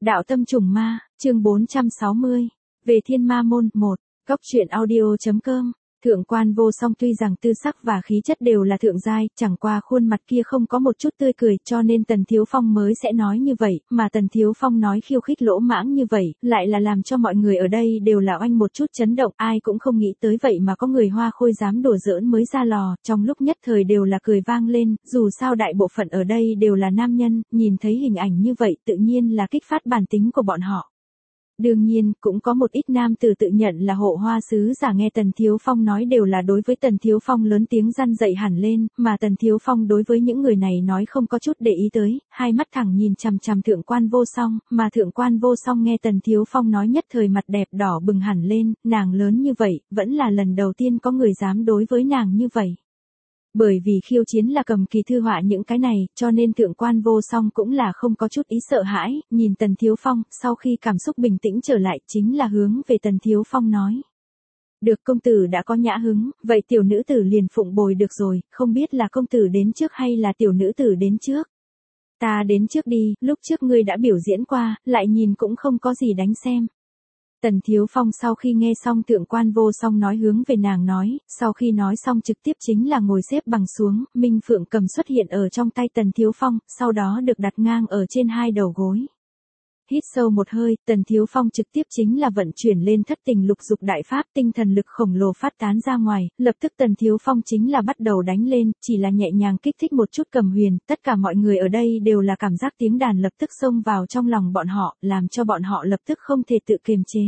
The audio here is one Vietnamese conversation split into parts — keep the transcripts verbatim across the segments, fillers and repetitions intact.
Đạo tâm trùng ma, chương bốn trăm sáu mươi. Về Thiên Ma môn, một. Cốc truyện audio.com. Thượng Quan Vô Song tuy rằng tư sắc và khí chất đều là thượng giai, chẳng qua khuôn mặt kia không có một chút tươi cười, cho nên Tần Thiếu Phong mới sẽ nói như vậy, mà Tần Thiếu Phong nói khiêu khích lỗ mãng như vậy, lại là làm cho mọi người ở đây đều là oanh một chút chấn động, ai cũng không nghĩ tới vậy mà có người Hoa Khôi dám đùa giỡn mới ra lò, trong lúc nhất thời đều là cười vang lên, dù sao đại bộ phận ở đây đều là nam nhân, nhìn thấy hình ảnh như vậy tự nhiên là kích phát bản tính của bọn họ. Đương nhiên, cũng có một ít nam tử tự nhận là hộ hoa sứ giả nghe Tần Thiếu Phong nói đều là đối với Tần Thiếu Phong lớn tiếng răn dậy hẳn lên, mà Tần Thiếu Phong đối với những người này nói không có chút để ý tới, hai mắt thẳng nhìn chằm chằm Thượng Quan Vô Song, mà Thượng Quan Vô Song nghe Tần Thiếu Phong nói nhất thời mặt đẹp đỏ bừng hẳn lên, nàng lớn như vậy, vẫn là lần đầu tiên có người dám đối với nàng như vậy. Bởi vì khiêu chiến là cầm kỳ thư họa những cái này, cho nên Thượng Quan Vô Song cũng là không có chút ý sợ hãi, nhìn Tần Thiếu Phong, sau khi cảm xúc bình tĩnh trở lại chính là hướng về Tần Thiếu Phong nói. Được, công tử đã có nhã hứng, vậy tiểu nữ tử liền phụng bồi được rồi, không biết là công tử đến trước hay là tiểu nữ tử đến trước. Ta đến trước đi, lúc trước ngươi đã biểu diễn qua, lại nhìn cũng không có gì đánh xem. Tần Thiếu Phong sau khi nghe xong Thượng Quan Vô Song nói hướng về nàng nói, sau khi nói xong trực tiếp chính là ngồi xếp bằng xuống, Minh Phượng cầm xuất hiện ở trong tay Tần Thiếu Phong, sau đó được đặt ngang ở trên hai đầu gối. Hít sâu một hơi, Tần Thiếu Phong trực tiếp chính là vận chuyển lên thất tình lục dục đại pháp, tinh thần lực khổng lồ phát tán ra ngoài, lập tức Tần Thiếu Phong chính là bắt đầu đánh lên, chỉ là nhẹ nhàng kích thích một chút cầm huyền, tất cả mọi người ở đây đều là cảm giác tiếng đàn lập tức xông vào trong lòng bọn họ, làm cho bọn họ lập tức không thể tự kiềm chế.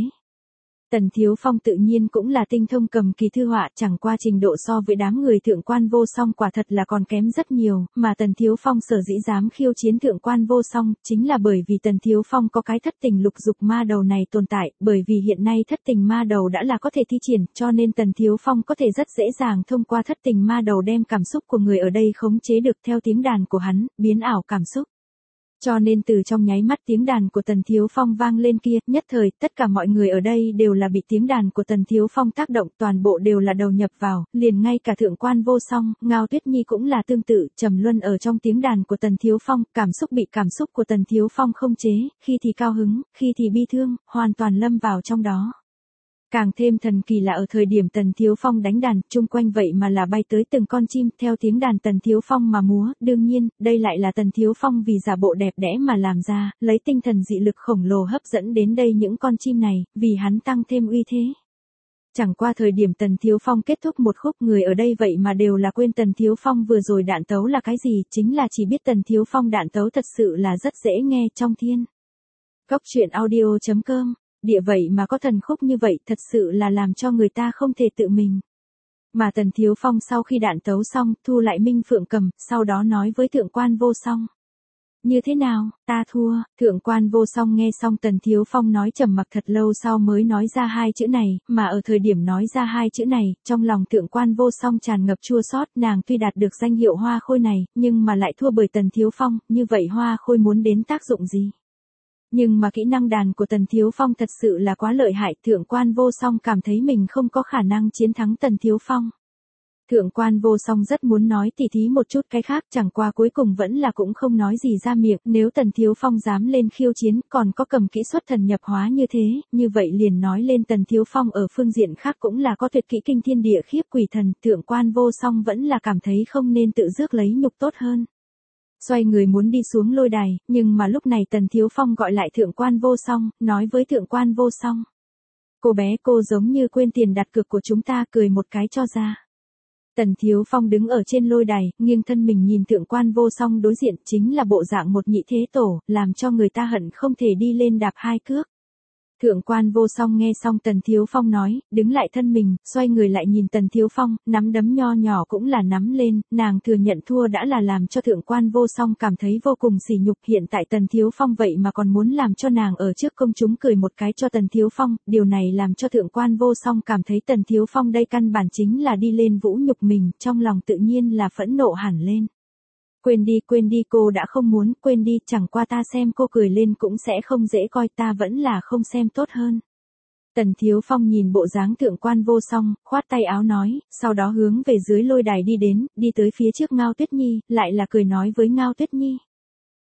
Tần Thiếu Phong tự nhiên cũng là tinh thông cầm kỳ thư họa, chẳng qua trình độ so với đám người Thượng Quan Vô Song quả thật là còn kém rất nhiều, mà Tần Thiếu Phong sở dĩ dám khiêu chiến Thượng Quan Vô Song, chính là bởi vì Tần Thiếu Phong có cái thất tình lục dục ma đầu này tồn tại, bởi vì hiện nay thất tình ma đầu đã là có thể thi triển, cho nên Tần Thiếu Phong có thể rất dễ dàng thông qua thất tình ma đầu đem cảm xúc của người ở đây khống chế được theo tiếng đàn của hắn, biến ảo cảm xúc. Cho nên từ trong nháy mắt tiếng đàn của Tần Thiếu Phong vang lên kia, nhất thời, tất cả mọi người ở đây đều là bị tiếng đàn của Tần Thiếu Phong tác động, toàn bộ đều là đầu nhập vào, liền ngay cả Thượng Quan Vô Song, Ngao Tuyết Nhi cũng là tương tự, trầm luân ở trong tiếng đàn của Tần Thiếu Phong, cảm xúc bị cảm xúc của Tần Thiếu Phong không chế, khi thì cao hứng, khi thì bi thương, hoàn toàn lâm vào trong đó. Càng thêm thần kỳ là ở thời điểm Tần Thiếu Phong đánh đàn, chung quanh vậy mà là bay tới từng con chim, theo tiếng đàn Tần Thiếu Phong mà múa, đương nhiên, đây lại là Tần Thiếu Phong vì giả bộ đẹp đẽ mà làm ra, lấy tinh thần dị lực khổng lồ hấp dẫn đến đây những con chim này, vì hắn tăng thêm uy thế. Chẳng qua thời điểm Tần Thiếu Phong kết thúc một khúc, người ở đây vậy mà đều là quên Tần Thiếu Phong vừa rồi đạn tấu là cái gì, chính là chỉ biết Tần Thiếu Phong đạn tấu thật sự là rất dễ nghe trong thiên. Cốc truyện audio.com. Địa vậy mà có thần khúc như vậy thật sự là làm cho người ta không thể tự mình. Mà Tần Thiếu Phong sau khi đạn tấu xong, thu lại Minh Phượng cầm, sau đó nói với Thượng Quan Vô Song. Như thế nào, ta thua, Thượng Quan Vô Song nghe xong Tần Thiếu Phong nói trầm mặc thật lâu sau mới nói ra hai chữ này, mà ở thời điểm nói ra hai chữ này, trong lòng Thượng Quan Vô Song tràn ngập chua xót, nàng tuy đạt được danh hiệu Hoa Khôi này, nhưng mà lại thua bởi Tần Thiếu Phong, như vậy Hoa Khôi muốn đến tác dụng gì? Nhưng mà kỹ năng đàn của Tần Thiếu Phong thật sự là quá lợi hại, Thượng Quan Vô Song cảm thấy mình không có khả năng chiến thắng Tần Thiếu Phong. Thượng Quan Vô Song rất muốn nói tỉ thí một chút cái khác, chẳng qua cuối cùng vẫn là cũng không nói gì ra miệng, nếu Tần Thiếu Phong dám lên khiêu chiến, còn có cầm kỹ xuất thần nhập hóa như thế, như vậy liền nói lên Tần Thiếu Phong ở phương diện khác cũng là có tuyệt kỹ kinh thiên địa khiếp quỷ thần, Thượng Quan Vô Song vẫn là cảm thấy không nên tự rước lấy nhục tốt hơn. Xoay người muốn đi xuống lôi đài, nhưng mà lúc này Tần Thiếu Phong gọi lại Thượng Quan Vô Song, nói với Thượng Quan Vô Song. Cô bé, cô giống như quên tiền đặt cược của chúng ta, cười một cái cho ra. Tần Thiếu Phong đứng ở trên lôi đài, nghiêng thân mình nhìn Thượng Quan Vô Song đối diện, chính là bộ dạng một nhị thế tổ, làm cho người ta hận không thể đi lên đạp hai cước. Thượng Quan Vô Song nghe xong Tần Thiếu Phong nói, đứng lại thân mình, xoay người lại nhìn Tần Thiếu Phong, nắm đấm nho nhỏ cũng là nắm lên, nàng thừa nhận thua đã là làm cho Thượng Quan Vô Song cảm thấy vô cùng sỉ nhục, hiện tại Tần Thiếu Phong vậy mà còn muốn làm cho nàng ở trước công chúng cười một cái cho Tần Thiếu Phong, điều này làm cho Thượng Quan Vô Song cảm thấy Tần Thiếu Phong đây căn bản chính là đi lên vũ nhục mình, trong lòng tự nhiên là phẫn nộ hẳn lên. Quên đi, quên đi, cô đã không muốn, quên đi, chẳng qua ta xem cô cười lên cũng sẽ không dễ coi, ta vẫn là không xem tốt hơn. Tần Thiếu Phong nhìn bộ dáng Thượng Quan Vô Song, khoát tay áo nói, sau đó hướng về dưới lôi đài đi đến, đi tới phía trước Ngao Tuyết Nhi, lại là cười nói với Ngao Tuyết Nhi.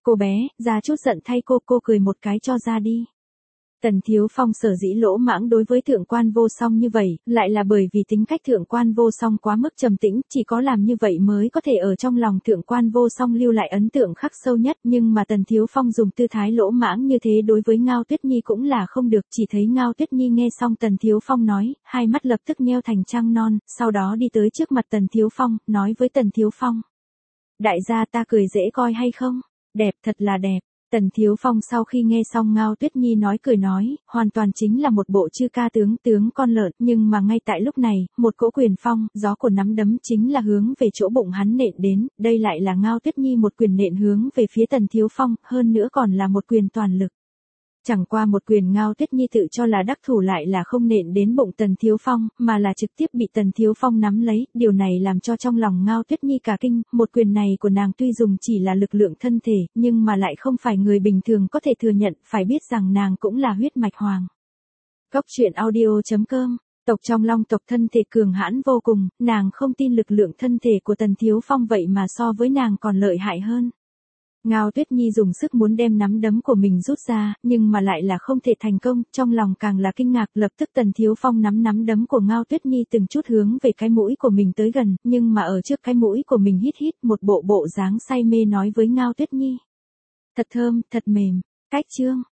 Cô bé, ra chút giận thay cô, cô cười một cái cho ra đi. Tần Thiếu Phong sở dĩ lỗ mãng đối với thượng quan vô song như vậy, lại là bởi vì tính cách thượng quan vô song quá mức trầm tĩnh, chỉ có làm như vậy mới có thể ở trong lòng thượng quan vô song lưu lại ấn tượng khắc sâu nhất, nhưng mà Tần Thiếu Phong dùng tư thái lỗ mãng như thế đối với Ngao Tuyết Nhi cũng là không được, chỉ thấy Ngao Tuyết Nhi nghe xong Tần Thiếu Phong nói, hai mắt lập tức nheo thành trăng non, sau đó đi tới trước mặt Tần Thiếu Phong, nói với Tần Thiếu Phong. Đại gia ta cười dễ coi hay không? Đẹp, thật là đẹp. Tần Thiếu Phong sau khi nghe xong Ngao Tuyết Nhi nói cười nói, hoàn toàn chính là một bộ chư ca tướng tướng con lợn, nhưng mà ngay tại lúc này, một cỗ quyền phong, gió của nắm đấm chính là hướng về chỗ bụng hắn nện đến, đây lại là Ngao Tuyết Nhi một quyền nện hướng về phía Tần Thiếu Phong, hơn nữa còn là một quyền toàn lực. Chẳng qua một quyền Ngao Tuyết Nhi tự cho là đắc thủ lại là không nện đến bụng Tần Thiếu Phong, mà là trực tiếp bị Tần Thiếu Phong nắm lấy, điều này làm cho trong lòng Ngao Tuyết Nhi cả kinh, một quyền này của nàng tuy dùng chỉ là lực lượng thân thể, nhưng mà lại không phải người bình thường có thể thừa nhận, phải biết rằng nàng cũng là huyết mạch hoàng. Cốc truyện audio chấm com, tộc trong Long tộc thân thể cường hãn vô cùng, nàng không tin lực lượng thân thể của Tần Thiếu Phong vậy mà so với nàng còn lợi hại hơn. Ngao Tuyết Nhi dùng sức muốn đem nắm đấm của mình rút ra, nhưng mà lại là không thể thành công, trong lòng càng là kinh ngạc, lập tức Tần Thiếu Phong nắm nắm đấm của Ngao Tuyết Nhi từng chút hướng về cái mũi của mình tới gần, nhưng mà ở trước cái mũi của mình hít hít, một bộ bộ dáng say mê nói với Ngao Tuyết Nhi. Thật thơm, thật mềm, cách chương.